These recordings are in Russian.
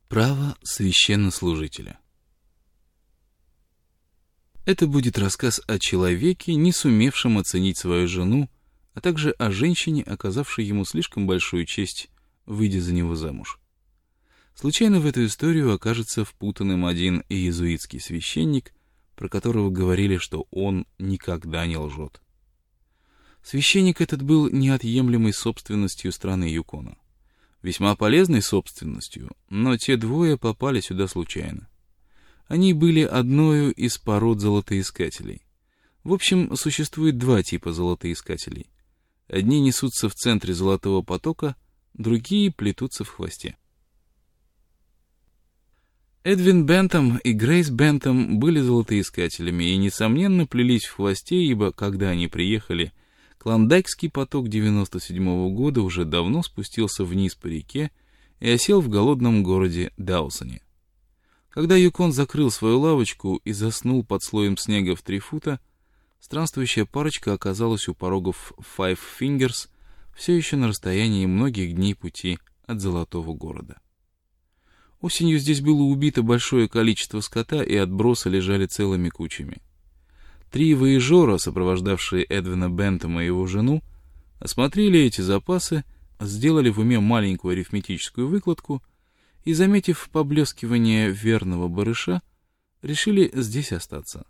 Право священнослужителя. Это будет рассказ о человеке, не сумевшем оценить свою жену, а также о женщине, оказавшей ему слишком большую честь, выйдя за него замуж. Случайно в эту историю окажется впутанным один иезуитский священник, про которого говорили, что он никогда не лжет. Священник этот был неотъемлемой собственностью страны Юкона. Весьма полезной собственностью, но те двое попали сюда случайно. Они были одною из пород золотоискателей. В общем, существует два типа золотоискателей. Одни несутся в центре золотого потока, другие плетутся в хвосте. Эдвин Бентам и Грейс Бентам были золотоискателями и, несомненно, плелись в хвосте, ибо, когда они приехали, Клондайкский поток 97-го года уже давно спустился вниз по реке и осел в голодном городе Даусоне. Когда Юкон закрыл свою лавочку и заснул под слоем снега в 3 фута, странствующая парочка оказалась у порогов Five Fingers, все еще на расстоянии многих дней пути от Золотого города. Осенью здесь было убито большое количество скота, и отбросы лежали целыми кучами. 3 вояжера, сопровождавшие Эдвина Бентама и его жену, осмотрели эти запасы, сделали в уме маленькую арифметическую выкладку и, заметив поблескивание верного барыша, решили здесь остаться.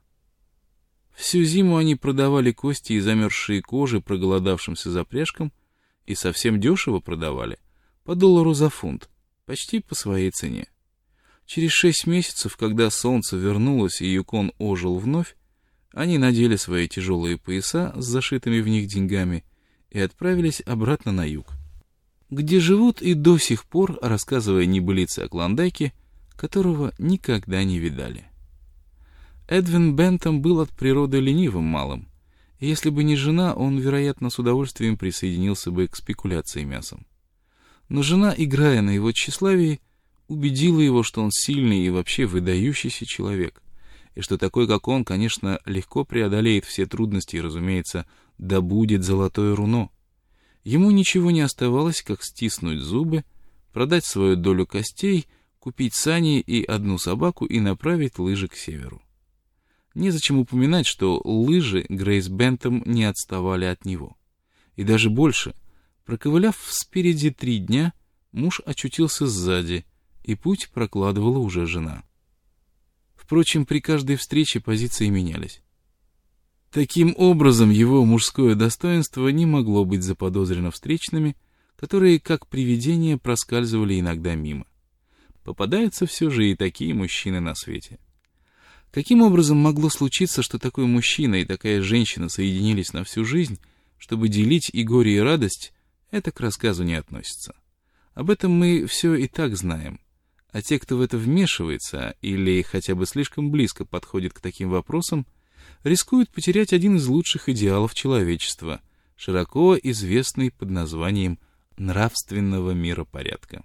Всю зиму они продавали кости и замерзшие кожи проголодавшимся запряжкам, и совсем дешево продавали, по $1 за фунт, почти по своей цене. Через 6 месяцев, когда солнце вернулось и Юкон ожил вновь, они надели свои тяжелые пояса с зашитыми в них деньгами и отправились обратно на юг, где живут и до сих пор, рассказывая небылицы о Клондайке, которого никогда не видали. Эдвин Бентам был от природы ленивым малым, и если бы не жена, он, вероятно, с удовольствием присоединился бы к спекуляции мясом. Но жена, играя на его тщеславии, убедила его, что он сильный и вообще выдающийся человек, и что такой, как он, конечно, легко преодолеет все трудности и, разумеется, добудет золотое руно. Ему ничего не оставалось, как стиснуть зубы, продать свою долю костей, купить сани и 1 собаку и направить лыжи к северу. Незачем упоминать, что лыжи Грейс Бентам не отставали от него. И даже больше, проковыляв спереди 3 дня, муж очутился сзади, и путь прокладывала уже жена. Впрочем, при каждой встрече позиции менялись. Таким образом, его мужское достоинство не могло быть заподозрено встречными, которые, как привидения, проскальзывали иногда мимо. Попадаются все же и такие мужчины на свете. Каким образом могло случиться, что такой мужчина и такая женщина соединились на всю жизнь, чтобы делить и горе, и радость, это к рассказу не относится. Об этом мы все и так знаем. А те, кто в это вмешивается или хотя бы слишком близко подходит к таким вопросам, рискуют потерять один из лучших идеалов человечества, широко известный под названием нравственного миропорядка.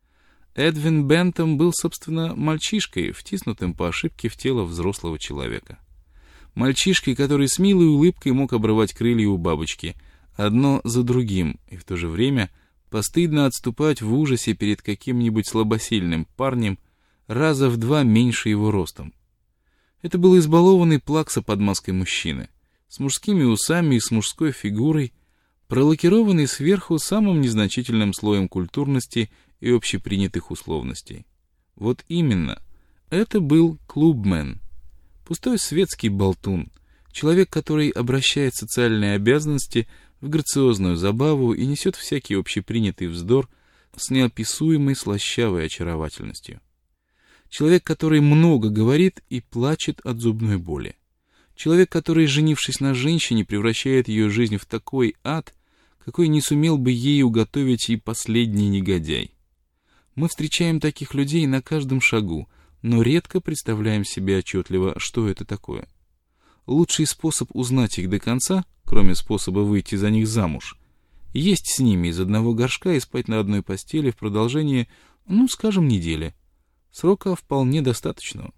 Эдвин Бентам был, собственно, мальчишкой, втиснутым по ошибке в тело взрослого человека. Мальчишкой, который с милой улыбкой мог обрывать крылья у бабочки, одно за другим, и в то же время постыдно отступать в ужасе перед каким-нибудь слабосильным парнем, раза в 2 меньше его ростом. Это был избалованный плакса под маской мужчины, с мужскими усами и с мужской фигурой, пролакированный сверху самым незначительным слоем культурности и общепринятых условностей. Вот именно, это был клубмен, пустой светский болтун, человек, который обращает социальные обязанности в грациозную забаву и несет всякий общепринятый вздор с неописуемой слащавой очаровательностью. Человек, который много говорит и плачет от зубной боли. Человек, который, женившись на женщине, превращает ее жизнь в такой ад, какой не сумел бы ей уготовить и последний негодяй. Мы встречаем таких людей на каждом шагу, но редко представляем себе отчетливо, что это такое. Лучший способ узнать их до конца, кроме способа выйти за них замуж, есть с ними из одного горшка и спать на одной постели в продолжении, скажем, недели. Срока вполне достаточного.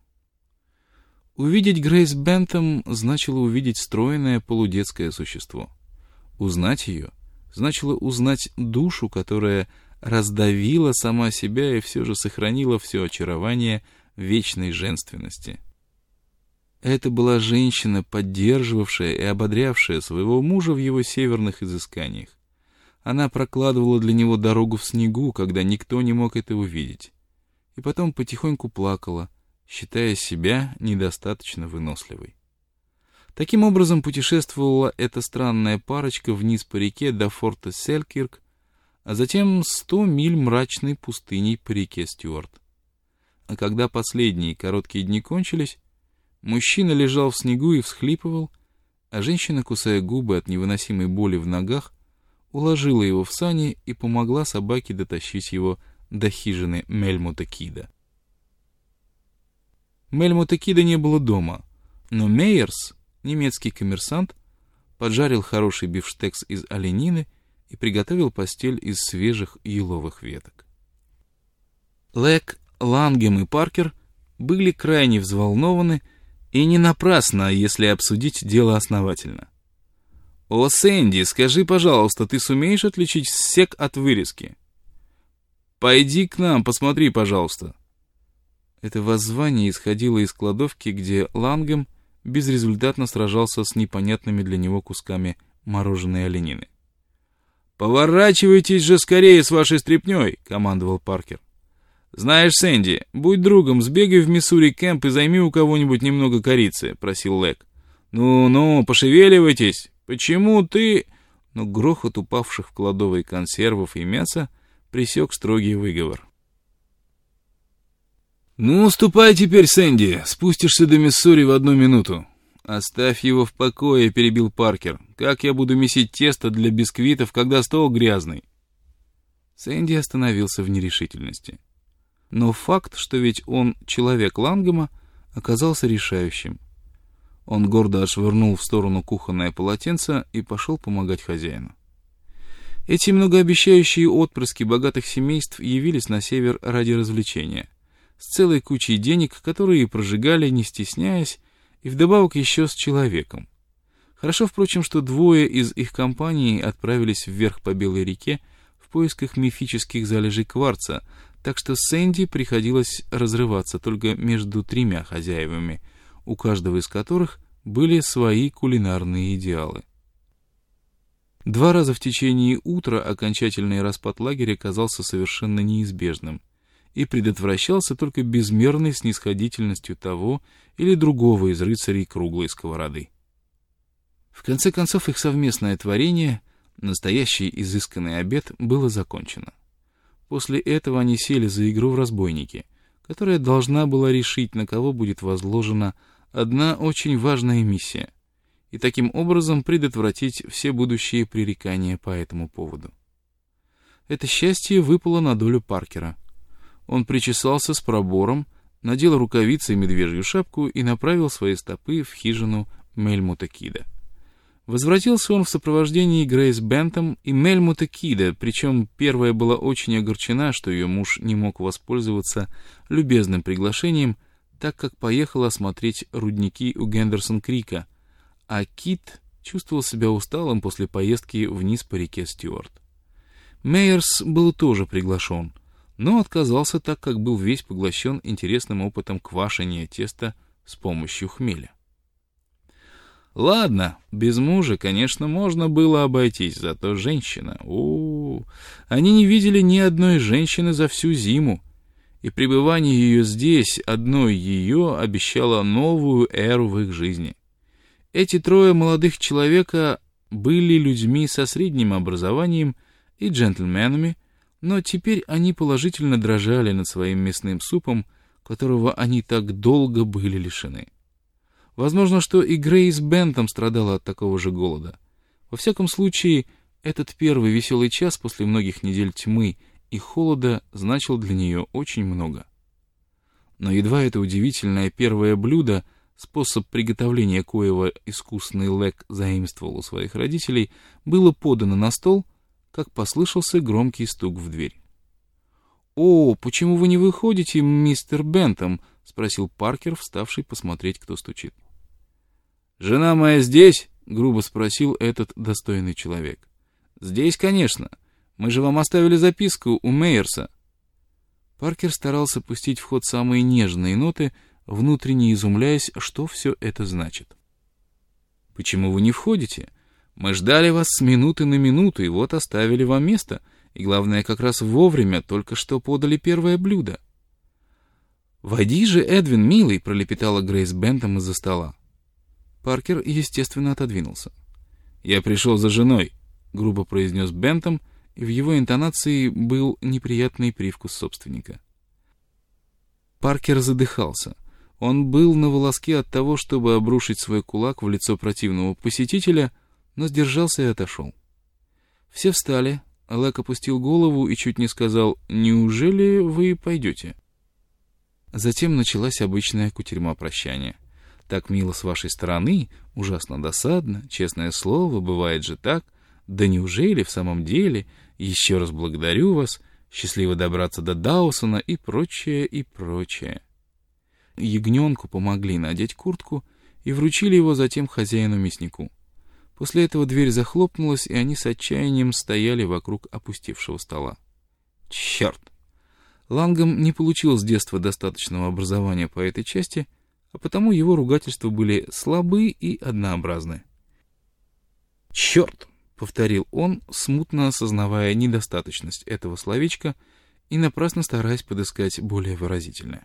Увидеть Грейс Бентам значило увидеть стройное полудетское существо. Узнать ее значило узнать душу, которая раздавила сама себя и все же сохранила все очарование вечной женственности. Это была женщина, поддерживавшая и ободрявшая своего мужа в его северных изысканиях. Она прокладывала для него дорогу в снегу, когда никто не мог это увидеть, и потом потихоньку плакала, считая себя недостаточно выносливой. Таким образом путешествовала эта странная парочка вниз по реке до форта Селькирк, а затем 100 миль мрачной пустыней по реке Стюарт. А когда последние короткие дни кончились, мужчина лежал в снегу и всхлипывал, а женщина, кусая губы от невыносимой боли в ногах, уложила его в сани и помогла собаке дотащить его до хижины Мельмота Кида. Мельмота Кида не было дома, но Мейерс, немецкий коммерсант, поджарил хороший бифштекс из оленины и приготовил постель из свежих еловых веток. Лэг, Лангем и Паркер были крайне взволнованы, и не напрасно, если обсудить дело основательно. «О, Сэнди, скажи, пожалуйста, ты сумеешь отличить сек от вырезки? Пойди к нам, посмотри, пожалуйста». Это воззвание исходило из кладовки, где Лангем безрезультатно сражался с непонятными для него кусками мороженой оленины. «Поворачивайтесь же скорее с вашей стряпнёй», — командовал Паркер. «Знаешь, Сэнди, будь другом, сбегай в Миссури-кэмп и займи у кого-нибудь немного корицы», — просил Лэг. «Ну, пошевеливайтесь. Почему ты...» Но грохот упавших в кладовой консервов и мяса пресек строгий выговор. «Ну, ступай теперь, Сэнди, спустишься до Миссури в 1 минуту». «Оставь его в покое», — перебил Паркер. «Как я буду месить тесто для бисквитов, когда стол грязный?» Сэнди остановился в нерешительности. Но факт, что ведь он человек Лангема, оказался решающим. Он гордо отшвырнул в сторону кухонное полотенце и пошел помогать хозяину. Эти многообещающие отпрыски богатых семейств явились на север ради развлечения, с целой кучей денег, которые прожигали, не стесняясь, и вдобавок еще с человеком. Хорошо, впрочем, что 2 из их компании отправились вверх по Белой реке в поисках мифических залежей кварца, так что Сэнди приходилось разрываться только между 3 хозяевами, у каждого из которых были свои кулинарные идеалы. 2 раза в течение утра окончательный распад лагеря казался совершенно неизбежным и предотвращался только безмерной снисходительностью того или другого из рыцарей круглой сковороды. В конце концов, их совместное творение, настоящий изысканный обед, было закончено. После этого они сели за игру в разбойники, которая должна была решить, на кого будет возложена одна очень важная миссия, и таким образом предотвратить все будущие пререкания по этому поводу. Это счастье выпало на долю Паркера. Он причесался с пробором, надел рукавицы и медвежью шапку и направил свои стопы в хижину Мельмота Кида. Возвратился он в сопровождении Грейс Бентам и Мельмота Кида, причем первая была очень огорчена, что ее муж не мог воспользоваться любезным приглашением, так как поехал осмотреть рудники у Гендерсон-Крика, а Кид чувствовал себя усталым после поездки вниз по реке Стюарт. Мейерс был тоже приглашен, но отказался, так как был весь поглощен интересным опытом квашения теста с помощью хмеля. Ладно, без мужа, конечно, можно было обойтись, зато женщина... Они не видели ни одной женщины за всю зиму, и пребывание ее здесь, одной ее, обещало новую эру в их жизни. Эти 3 молодых человека были людьми со средним образованием и джентльменами, но теперь они положительно дрожали над своим мясным супом, которого они так долго были лишены. Возможно, что и Грейс Бентам страдала от такого же голода. Во всяком случае, этот первый веселый час после многих недель тьмы и холода значил для нее очень много. Но едва это удивительное первое блюдо, способ приготовления коего искусный Лэг заимствовал у своих родителей, было подано на стол, как послышался громкий стук в дверь. «О, почему вы не выходите, мистер Бентам?» — спросил Паркер, вставший посмотреть, кто стучит. «Жена моя здесь?» — грубо спросил этот достойный человек. «Здесь, конечно. Мы же вам оставили записку у Мейерса». Паркер старался пустить в ход самые нежные ноты, внутренне изумляясь, что все это значит. «Почему вы не входите? Мы ждали вас с минуты на минуту, и вот оставили вам место. И главное, как раз вовремя, только что подали первое блюдо». «Войди же, Эдвин, милый», — пролепетала Грейс Бентам из-за стола. Паркер, естественно, отодвинулся. «Я пришел за женой», — грубо произнес Бентам, и в его интонации был неприятный привкус собственника. Паркер задыхался. Он был на волоске от того, чтобы обрушить свой кулак в лицо противного посетителя, но сдержался и отошел. Все встали, Лэк опустил голову и чуть не сказал: «Неужели вы пойдете?» Затем началась обычная кутерьма прощания. «Так мило с вашей стороны, ужасно досадно, честное слово, бывает же так. Да неужели в самом деле? Еще раз благодарю вас, счастливо добраться до Даусона» и прочее, и прочее. Ягненку помогли надеть куртку и вручили его затем хозяину-мяснику. После этого дверь захлопнулась, и они с отчаянием стояли вокруг опустевшего стола. Черт! Лангом не получил с детства достаточного образования по этой части, а потому его ругательства были слабы и однообразны. «Черт!» — повторил он, смутно осознавая недостаточность этого словечка и напрасно стараясь подыскать более выразительное.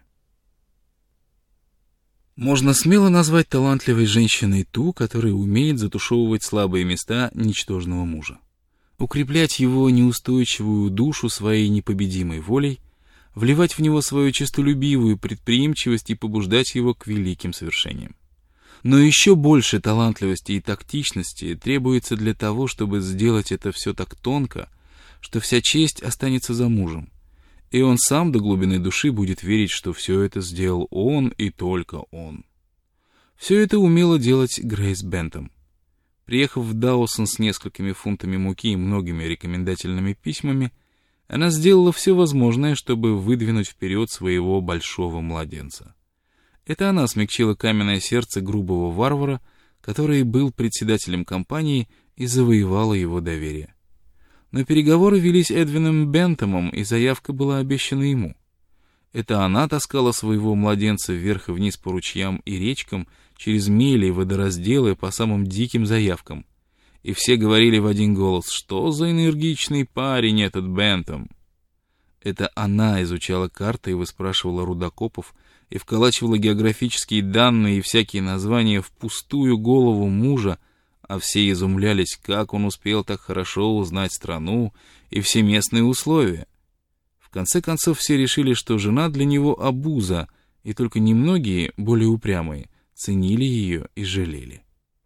Можно смело назвать талантливой женщиной ту, которая умеет затушевывать слабые места ничтожного мужа, укреплять его неустойчивую душу своей непобедимой волей, вливать в него свою честолюбивую предприимчивость и побуждать его к великим свершениям. Но еще больше талантливости и тактичности требуется для того, чтобы сделать это все так тонко, что вся честь останется за мужем, и он сам до глубины души будет верить, что все это сделал он и только он. Все это умела делать Грейс Бентам. Приехав в Даусон с несколькими фунтами муки и многими рекомендательными письмами, она сделала все возможное, чтобы выдвинуть вперед своего большого младенца. Это она смягчила каменное сердце грубого варвара, который был председателем компании, и завоевала его доверие. Но переговоры велись Эдвином Бентамом, и заявка была обещана ему. Это она таскала своего младенца вверх и вниз по ручьям и речкам, через мели и водоразделы по самым диким заявкам. И все говорили в один голос: что за энергичный парень этот Бентам. Это она изучала карты и выспрашивала рудокопов, и вколачивала географические данные и всякие названия в пустую голову мужа, а все изумлялись, как он успел так хорошо узнать страну и все местные условия. В конце концов все решили, что жена для него обуза, и только немногие, более упрямые, ценили ее и жалели.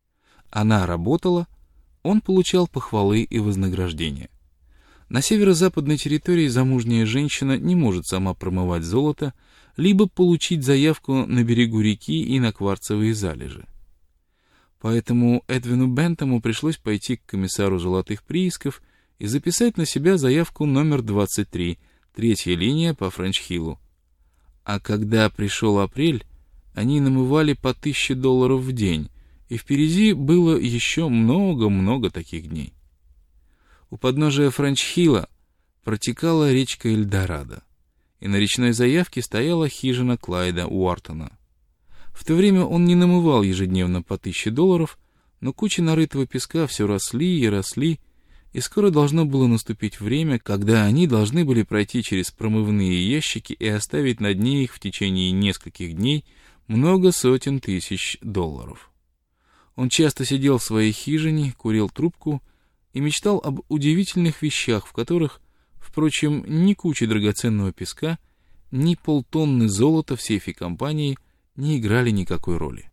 Она работала, он получал похвалы и вознаграждения. На северо-западной территории замужняя женщина не может сама промывать золото, либо получить заявку на берегу реки и на кварцевые залежи. Поэтому Эдвину Бентаму пришлось пойти к комиссару золотых приисков и записать на себя заявку номер 23, третья линия по Френч-Хиллу. А когда пришел апрель, они намывали по $1000 в день, и впереди было еще много-много таких дней. У подножия Френч-Хилла протекала речка Эльдорадо, и на речной заявке стояла хижина Клайда Уортона. В то время он не намывал ежедневно по $1000, но кучи нарытого песка все росли и росли, и скоро должно было наступить время, когда они должны были пройти через промывные ящики и оставить на дне их в течение нескольких дней много сотен тысяч долларов. Он часто сидел в своей хижине, курил трубку и мечтал об удивительных вещах, в которых, впрочем, ни кучи драгоценного песка, ни полтонны золота в сейфе компании не играли никакой роли.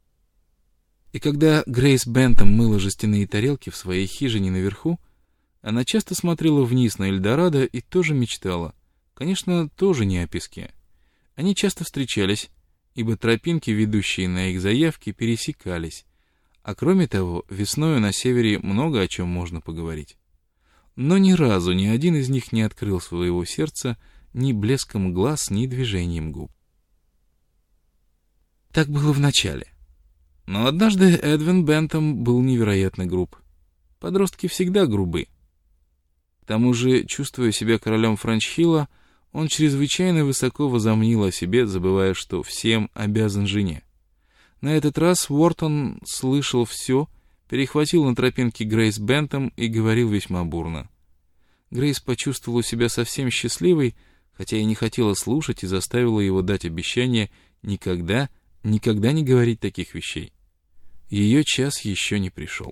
И когда Грейс Бентам мыла жестяные тарелки в своей хижине наверху, она часто смотрела вниз на Эльдорадо и тоже мечтала, конечно, тоже не о песке. Они часто встречались, ибо тропинки, ведущие на их заявки, пересекались, а кроме того, весною на севере много о чем можно поговорить. Но ни разу ни один из них не открыл своего сердца ни блеском глаз, ни движением губ. Так было вначале. Но однажды Эдвин Бентам был невероятно груб. Подростки всегда грубы. тому же, чувствуя себя королем Франчхилла, он чрезвычайно высоко возомнил о себе, забывая, что всем обязан жене. На этот раз Уортон слышал все, перехватил на тропинке Грейс Бентам и говорил весьма бурно. Грейс почувствовала себя совсем счастливой, хотя и не хотела слушать, и заставила его дать обещание никогда не говорить таких вещей. Ее час еще не пришел.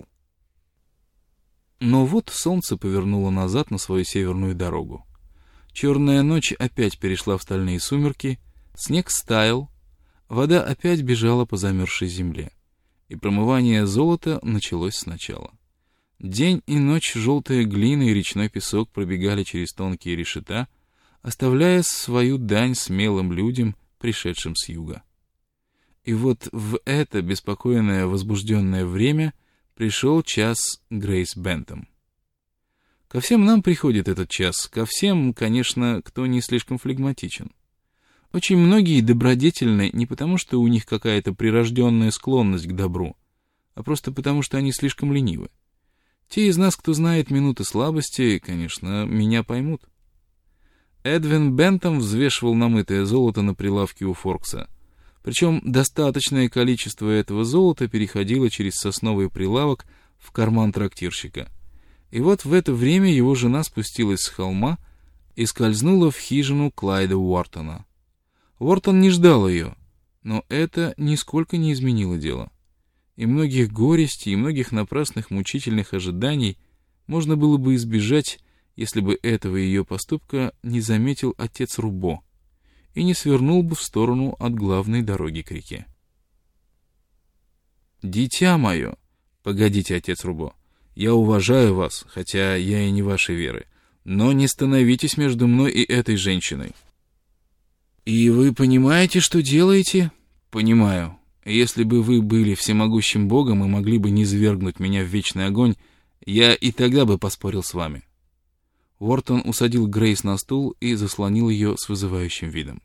Но вот солнце повернуло назад на свою северную дорогу. Черная ночь опять перешла в стальные сумерки, снег стаял, вода опять бежала по замерзшей земле, и промывание золота началось сначала. День и ночь желтая глина и речной песок пробегали через тонкие решета, оставляя свою дань смелым людям, пришедшим с юга. И вот в это беспокойное, возбужденное время пришел час Грейс Бентам. Ко всем нам приходит этот час, ко всем, конечно, кто не слишком флегматичен. Очень многие добродетельны не потому, что у них какая-то прирожденная склонность к добру, а просто потому, что они слишком ленивы. Те из нас, кто знает минуты слабости, конечно, меня поймут. Эдвин Бентам взвешивал намытое золото на прилавке у Форкса. Причем достаточное количество этого золота переходило через сосновый прилавок в карман трактирщика. И вот в это время его жена спустилась с холма и скользнула в хижину Клайда Уортона. Уортон не ждал ее, но это нисколько не изменило дело. И многих горестей, и многих напрасных мучительных ожиданий можно было бы избежать, если бы этого ее поступка не заметил отец Рубо и не свернул бы в сторону от главной дороги к реке. «Дитя мое!» «Погодите, отец Рубо, я уважаю вас, хотя я и не вашей веры, но не становитесь между мной и этой женщиной». «И вы понимаете, что делаете?» «Понимаю. Если бы вы были всемогущим богом и могли бы низвергнуть меня в вечный огонь, я и тогда бы поспорил с вами». Уортон усадил Грейс на стул и заслонил ее с вызывающим видом.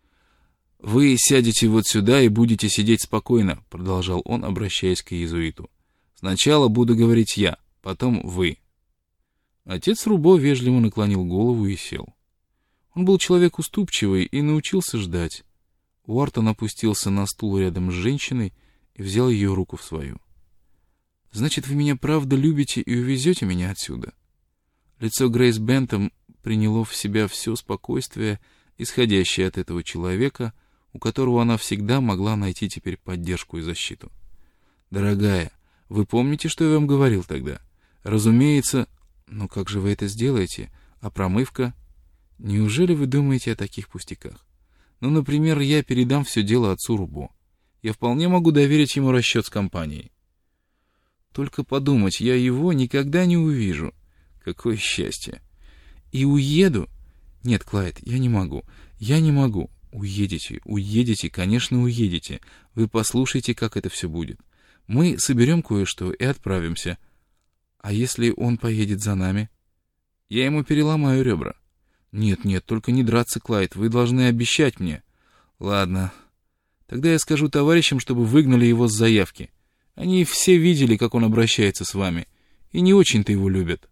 «Вы сядете вот сюда и будете сидеть спокойно», — продолжал он, обращаясь к иезуиту. «Сначала буду говорить я, потом вы». Отец Рубо вежливо наклонил голову и сел. Он был человек уступчивый и научился ждать. Уортон опустился на стул рядом с женщиной и взял ее руку в свою. «Значит, вы меня правда любите и увезете меня отсюда?» Лицо Грейс Бентам приняло в себя все спокойствие, исходящее от этого человека, у которого она всегда могла найти теперь поддержку и защиту. «Дорогая, вы помните, что я вам говорил тогда? Разумеется, но как же вы это сделаете? А промывка? Неужели вы думаете о таких пустяках? Ну, например, я передам все дело отцу Рубо. Я вполне могу доверить ему расчет с компанией. Только подумать, я его никогда не увижу. Какое счастье! И уеду? Нет, Клайд, я не могу. Я не могу. Уедете, конечно, уедете. Вы послушайте, как это все будет. Мы соберем кое-что и отправимся. А если он поедет за нами? Я ему переломаю ребра. Нет, только не драться, Клайд, вы должны обещать мне. Ладно. Тогда я скажу товарищам, чтобы выгнали его с заявки. Они все видели, как он обращается с вами, и не очень-то его любят.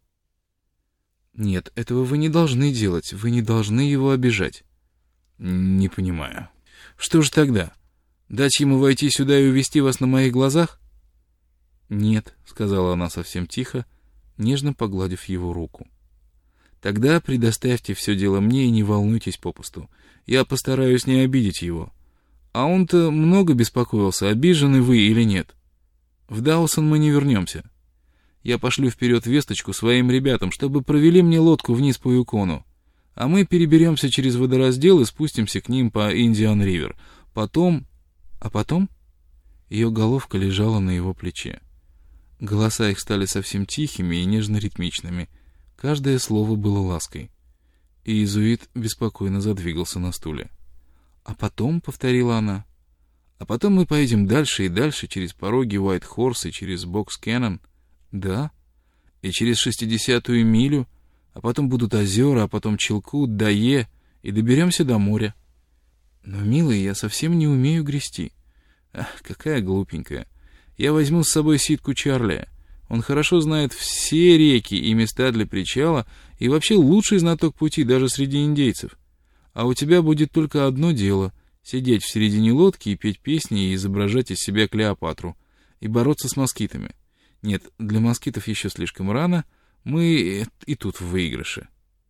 Нет, этого вы не должны делать, вы не должны его обижать. Не понимаю. Что же тогда? Дать ему войти сюда и увести вас на моих глазах? Нет, сказала она совсем тихо, нежно погладив его руку. Тогда предоставьте все дело мне и не волнуйтесь попусту. Я постараюсь не обидеть его. А он-то много беспокоился, обижены вы или нет. В Даусон мы не вернемся. Я пошлю вперед весточку своим ребятам, чтобы провели мне лодку вниз по Юкону. А мы переберемся через водораздел и спустимся к ним по Индиан-Ривер. Потом... А потом? Ее головка лежала на его плече. Голоса их стали совсем тихими и нежно-ритмичными. Каждое слово было лаской. И иезуит беспокойно задвигался на стуле. «А потом», — повторила она, — «а потом мы поедем дальше и дальше, через пороги Уайт-Хорс и через Бокс-Кеннон. Да, и через 60-ю милю, а потом будут озера, а потом Чилкут, Дае, и доберемся до моря. Но, милый, я совсем не умею грести. Ах, какая глупенькая. Я возьму с собой ситку Чарли. Он хорошо знает все реки и места для причала, и вообще лучший знаток пути даже среди индейцев. А у тебя будет только одно дело — сидеть в середине лодки и петь песни и изображать из себя Клеопатру, и бороться с москитами. Нет, для москитов еще слишком рано, мы и тут в выигрыше.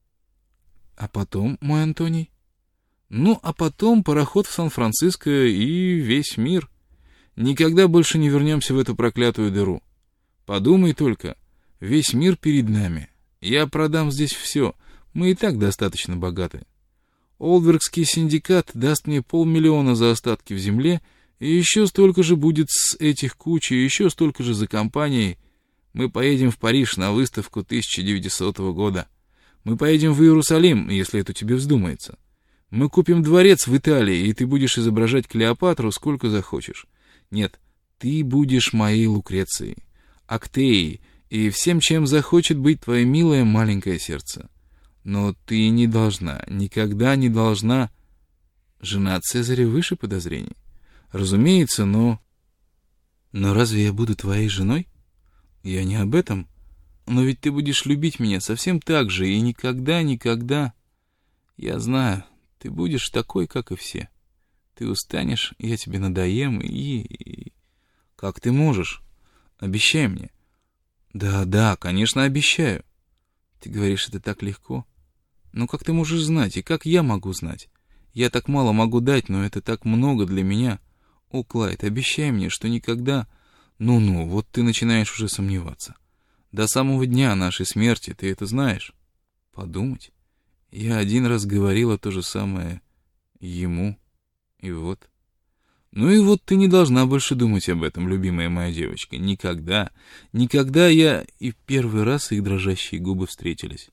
А потом, мой Антоний? Ну, а потом пароход в Сан-Франциско и весь мир. Никогда больше не вернемся в эту проклятую дыру. Подумай только, весь мир перед нами. Я продам здесь все, мы и так достаточно богаты. Олдвергский синдикат даст мне 500 000 за остатки в земле, и еще столько же будет с этих куч, и еще столько же за компанией. Мы поедем в Париж на выставку 1900 года. Мы поедем в Иерусалим, если это тебе вздумается. Мы купим дворец в Италии, и ты будешь изображать Клеопатру сколько захочешь. Нет, ты будешь моей Лукрецией, Актеей и всем, чем захочет быть твое милое маленькое сердце. Но ты не должна, никогда не должна... Жена Цезаря выше подозрений. Разумеется, но... Но разве я буду твоей женой? Я не об этом. Но ведь ты будешь любить меня совсем так же, и никогда... Я знаю, ты будешь такой, как и все. Ты устанешь, я тебе надоем, и... Как ты можешь? Обещай мне. Да, конечно, обещаю. Ты говоришь, это так легко. Но как ты можешь знать, и как я могу знать? Я так мало могу дать, но это так много для меня. О, Клайд, обещай мне, что никогда... Ну, вот ты начинаешь уже сомневаться. До самого дня нашей смерти, ты это знаешь? Подумать. Я один раз говорила то же самое ему, и вот... Ну и вот ты не должна больше думать об этом, любимая моя девочка. Никогда я... И в первый раз их дрожащие губы встретились.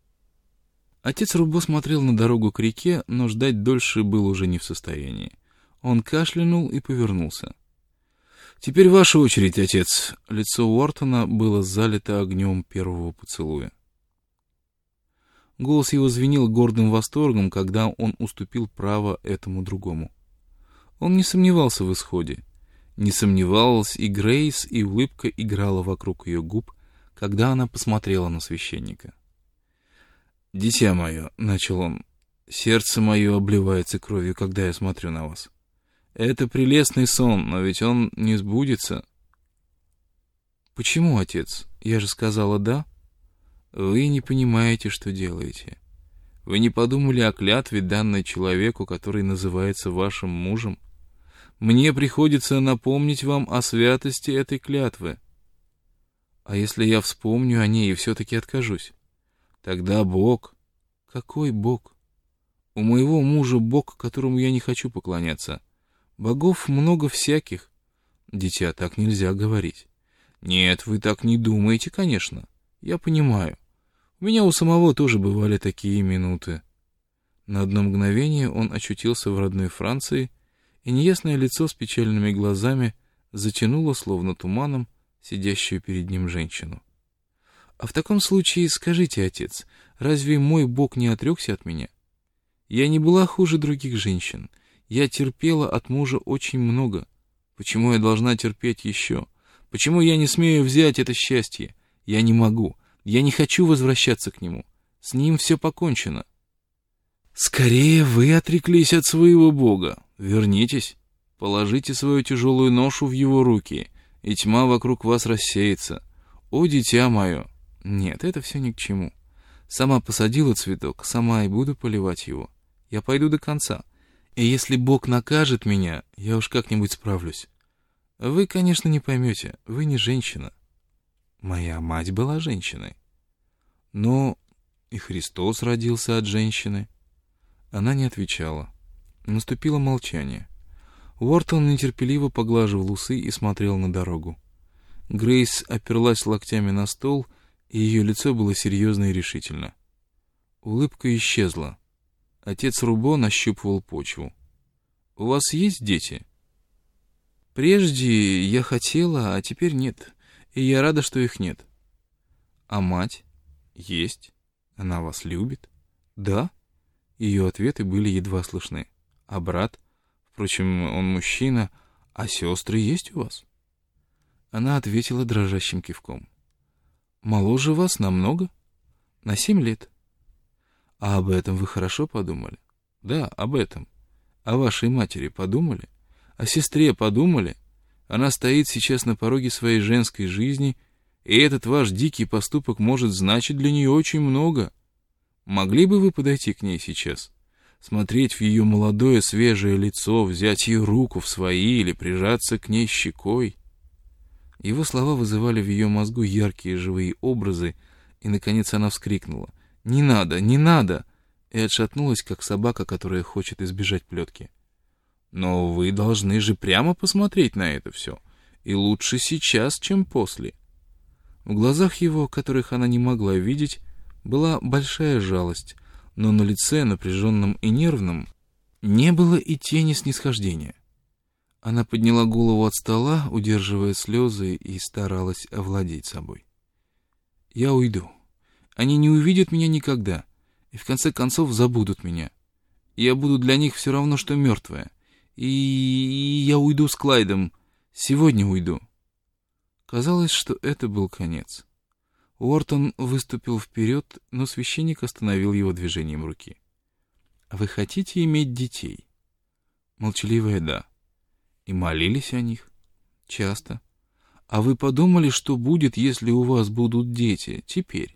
Отец Рубо смотрел на дорогу к реке, но ждать дольше был уже не в состоянии. Он кашлянул и повернулся. «Теперь ваша очередь, отец». Лицо Уортона было залито огнем первого поцелуя. Голос его звенел гордым восторгом, когда он уступил право этому другому. Он не сомневался в исходе. Не сомневалась и Грейс, и улыбка играла вокруг ее губ, когда она посмотрела на священника. «Дитя мое», — начал он, — «сердце мое обливается кровью, когда я смотрю на вас. Это прелестный сон, но ведь он не сбудется». «Почему, отец? Я же сказала «да». Вы не понимаете, что делаете. Вы не подумали о клятве, данной человеку, который называется вашим мужем. Мне приходится напомнить вам о святости этой клятвы. А если я вспомню о ней и все-таки откажусь? Тогда Бог... Какой Бог? У моего мужа Бог, которому я не хочу поклоняться. Богов много всяких. Дитя, так нельзя говорить. Нет, вы так не думаете, конечно. Я понимаю. У меня у самого тоже бывали такие минуты. На одно мгновение он очутился в родной Франции, и неясное лицо с печальными глазами затянуло, словно туманом, сидящую перед ним женщину. «А в таком случае скажите, отец, разве мой Бог не отрекся от меня? Я не была хуже других женщин. Я терпела от мужа очень много. Почему я должна терпеть еще? Почему я не смею взять это счастье? Я не могу. Я не хочу возвращаться к нему. С ним все покончено». «Скорее вы отреклись от своего Бога. Вернитесь, положите свою тяжелую ношу в его руки, и тьма вокруг вас рассеется. О, дитя мое!» «Нет, это все ни к чему. Сама посадила цветок, сама и буду поливать его. Я пойду до конца. И если Бог накажет меня, я уж как-нибудь справлюсь. Вы, конечно, не поймете, вы не женщина. Моя мать была женщиной. Но и Христос родился от женщины». Она не отвечала. Наступило молчание. Уортон нетерпеливо поглаживал усы и смотрел на дорогу. Грейс оперлась локтями на стол, и ее лицо было серьезно и решительно. Улыбка исчезла. Отец Рубо нащупывал почву. «У вас есть дети?» «Прежде я хотела, а теперь нет, и я рада, что их нет». «А мать?» «Есть. Она вас любит?» «Да». Ее ответы были едва слышны. «А брат? Впрочем, он мужчина. А сестры есть у вас?» Она ответила дрожащим кивком. «Моложе вас намного? На 7 лет. А об этом вы хорошо подумали?» «Да, об этом. О вашей матери подумали? О сестре подумали? Она стоит сейчас на пороге своей женской жизни, и этот ваш дикий поступок может значить для нее очень много. Могли бы вы подойти к ней сейчас, смотреть в ее молодое свежее лицо, взять ее руку в свои или прижаться к ней щекой?» Его слова вызывали в ее мозгу яркие живые образы, и, наконец, она вскрикнула: «Не надо, не надо!» и отшатнулась, как собака, которая хочет избежать плетки. «Но вы должны же прямо посмотреть на это все, и лучше сейчас, чем после». В глазах его, которых она не могла видеть, была большая жалость, но на лице, напряженном и нервном, не было и тени снисхождения. Она подняла голову от стола, удерживая слезы, и старалась овладеть собой. «Я уйду. Они не увидят меня никогда, и в конце концов забудут меня. Я буду для них все равно, что мертвая. И я уйду с Клайдом. Сегодня уйду». Казалось, что это был конец. Уортон выступил вперед, но священник остановил его движением руки. «Вы хотите иметь детей?» Молчаливое «да». «И молились о них?» «Часто. А вы подумали, что будет, если у вас будут дети, теперь?»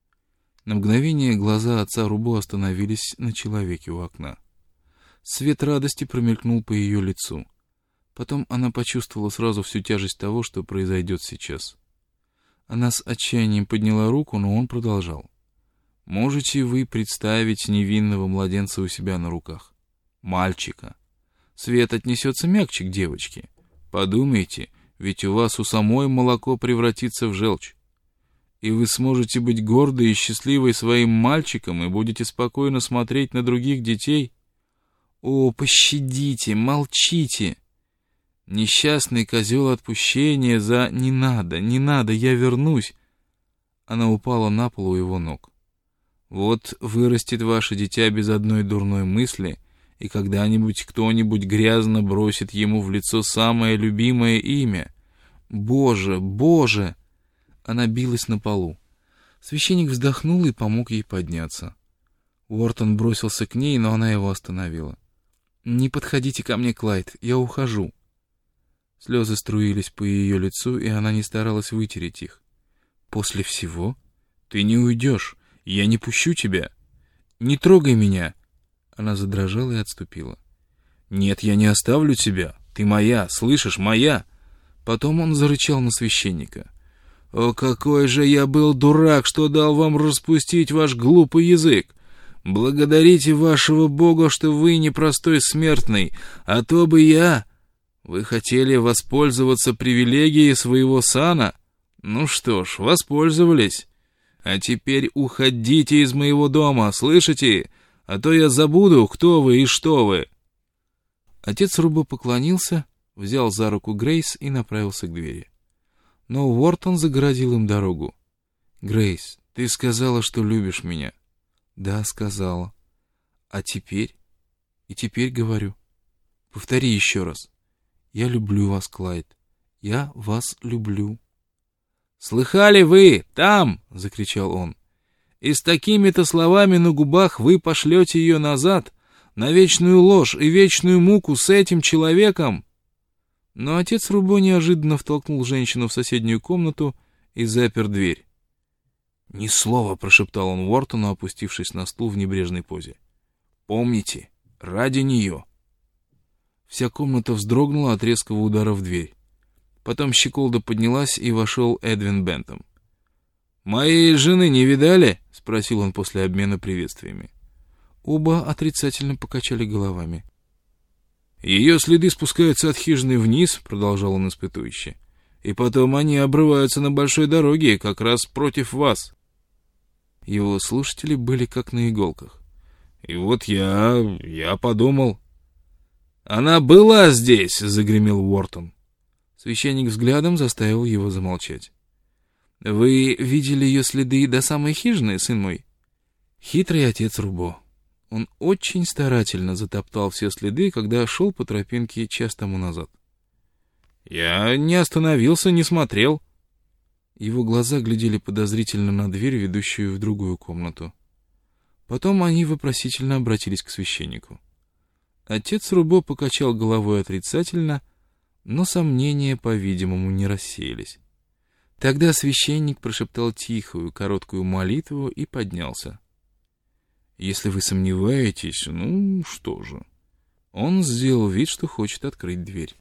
На мгновение глаза отца Рубо остановились на человеке у окна. Свет радости промелькнул по ее лицу. Потом она почувствовала сразу всю тяжесть того, что произойдет сейчас. Она с отчаянием подняла руку, но он продолжал. «Можете вы представить невинного младенца у себя на руках? Мальчика. Свет отнесется мягче к девочке. Подумайте, ведь у вас у самой молоко превратится в желчь. И вы сможете быть гордой и счастливой своим мальчиком и будете спокойно смотреть на других детей? О, пощадите, молчите! Несчастный козел отпущения за «не надо, не надо, я вернусь». Она упала на пол у его ног. Вот вырастет ваше дитя без одной дурной мысли, и когда-нибудь кто-нибудь грязно бросит ему в лицо самое любимое имя. «Боже, Боже!» Она билась на полу. Священник вздохнул и помог ей подняться. Уортон бросился к ней, но она его остановила. «Не подходите ко мне, Клайд, я ухожу». Слезы струились по ее лицу, и она не старалась вытереть их. «После всего? Ты не уйдешь, я не пущу тебя. Не трогай меня!» Она задрожала и отступила. «Нет, я не оставлю тебя. Ты моя, слышишь, моя!» Потом он зарычал на священника. «О, какой же я был дурак, что дал вам распустить ваш глупый язык! Благодарите вашего Бога, что вы не простой смертный, а то бы я... Вы хотели воспользоваться привилегией своего сана? Ну что ж, воспользовались. А теперь уходите из моего дома, слышите? А то я забуду, кто вы и что вы». Отец Рубо поклонился, взял за руку Грейс и направился к двери. Но Уортон загородил им дорогу. «Грейс, ты сказала, что любишь меня». «Да, сказала. А теперь?» «И теперь говорю. Повтори еще раз. Я люблю вас, Клайд. Я вас люблю». «Слыхали вы, там!» — закричал он. «И с такими-то словами на губах вы пошлете ее назад, на вечную ложь и вечную муку с этим человеком?» Но отец Рубо неожиданно втолкнул женщину в соседнюю комнату и запер дверь. «Ни слова», — прошептал он Уортону, опустившись на стул в небрежной позе. «Помните, ради нее». Вся комната вздрогнула от резкого удара в дверь. Потом щеколда поднялась, и вошел Эдвин Бентам. «Моей жены не видали?» — спросил он после обмена приветствиями. Оба отрицательно покачали головами. «Ее следы спускаются от хижины вниз», — продолжал он испытующе. «И потом они обрываются на большой дороге, как раз против вас». Его слушатели были как на иголках. «И вот я подумал...» «Она была здесь!» — загремел Уортон. Священник взглядом заставил его замолчать. «Вы видели ее следы до самой хижины, сын мой?» Хитрый отец Рубо. Он очень старательно затоптал все следы, когда шел по тропинке час тому назад. Я не остановился, не смотрел. Его глаза глядели подозрительно на дверь, ведущую в другую комнату. Потом они вопросительно обратились к священнику. Отец Рубо покачал головой отрицательно, но сомнения, по-видимому, не рассеялись. Тогда священник прошептал тихую, короткую молитву и поднялся. «Если вы сомневаетесь, ну что же...» Он сделал вид, что хочет открыть дверь.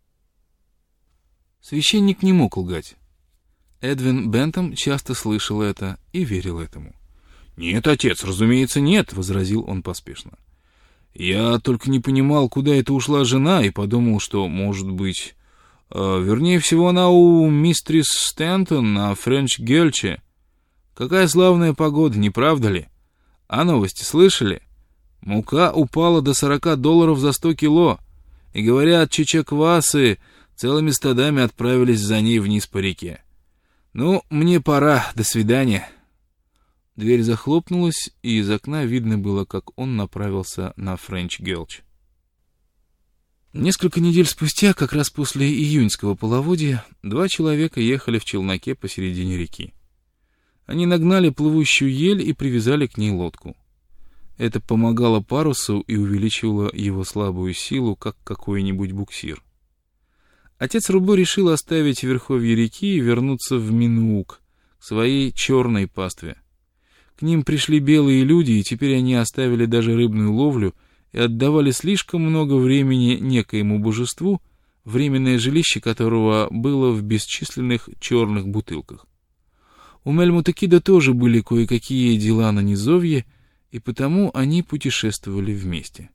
Священник не мог лгать. Эдвин Бентам часто слышал это и верил этому. «Нет, отец, разумеется, нет», — возразил он поспешно. «Я только не понимал, куда это ушла жена, и подумал, что, может быть... вернее всего, она у мистерис Стэнтон на Френч-Гельче. Какая славная погода, не правда ли? А новости слышали? Мука упала до $40 за 100 кило, и, говорят, чечеквасы целыми стадами отправились за ней вниз по реке. Ну, мне пора, до свидания». Дверь захлопнулась, и из окна видно было, как он направился на Френч-Гельч. Несколько недель спустя, как раз после июньского половодья, 2 человека ехали в челноке посередине реки. Они нагнали плывущую ель и привязали к ней лодку. Это помогало парусу и увеличивало его слабую силу, как какой-нибудь буксир. Отец Рубо решил оставить верховье реки и вернуться в Минуук, к своей черной пастве. К ним пришли белые люди, и теперь они оставили даже рыбную ловлю и отдавали слишком много времени некоему божеству, временное жилище которого было в бесчисленных черных бутылках. У Мельмутакида тоже были кое-какие дела на низовье, и потому они путешествовали вместе.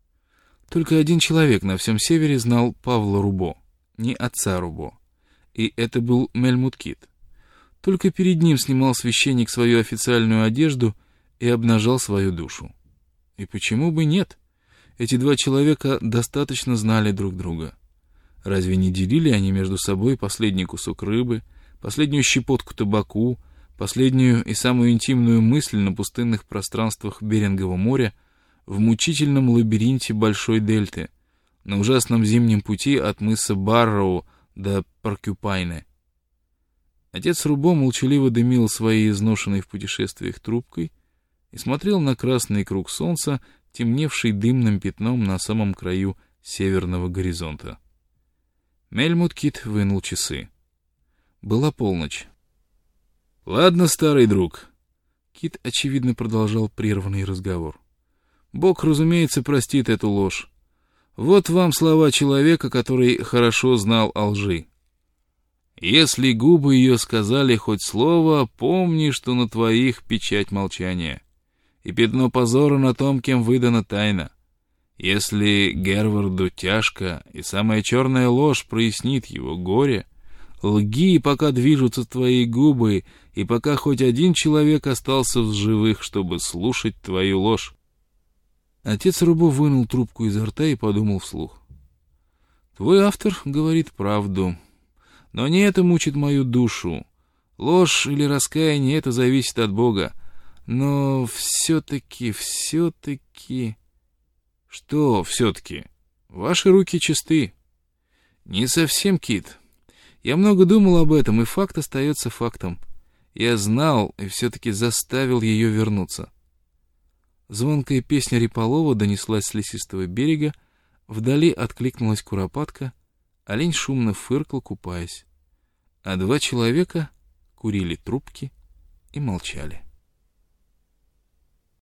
Только один человек на всем севере знал Павла Рубо, не отца Рубо, и это был Мельмуткид. Только перед ним снимал священник свою официальную одежду и обнажал свою душу. И почему бы нет? Эти 2 человека достаточно знали друг друга. Разве не делили они между собой последний кусок рыбы, последнюю щепотку табаку, последнюю и самую интимную мысль на пустынных пространствах Берингового моря, в мучительном лабиринте Большой Дельты, на ужасном зимнем пути от мыса Барроу до Поркюпайна? Отец Рубо молчаливо дымил своей изношенной в путешествиях трубкой и смотрел на красный круг солнца, темневший дымным пятном на самом краю северного горизонта. Мельмуткид вынул часы. Была полночь. «Ладно, старый друг». Кит, очевидно, продолжал прерванный разговор. «Бог, разумеется, простит эту ложь. Вот вам слова человека, который хорошо знал о лжи. Если губы ее сказали хоть слово, помни, что на твоих печать молчания, и пятно позора на том, кем выдана тайна. Если Герварду тяжко, и самая черная ложь прояснит его горе, лги, пока движутся твои губы, и пока хоть один человек остался в живых, чтобы слушать твою ложь». Отец Рубо вынул трубку изо рта и подумал вслух. «Твой автор говорит правду. Но не это мучит мою душу. Ложь или раскаяние — это зависит от Бога. Но все-таки... Что все-таки? Ваши руки чисты». «Не совсем, Кит. Я много думал об этом, и факт остается фактом. Я знал и все-таки заставил ее вернуться». Звонкая песня Риполова донеслась с лесистого берега, вдали откликнулась куропатка, олень шумно фыркал, купаясь, а 2 человека курили трубки и молчали.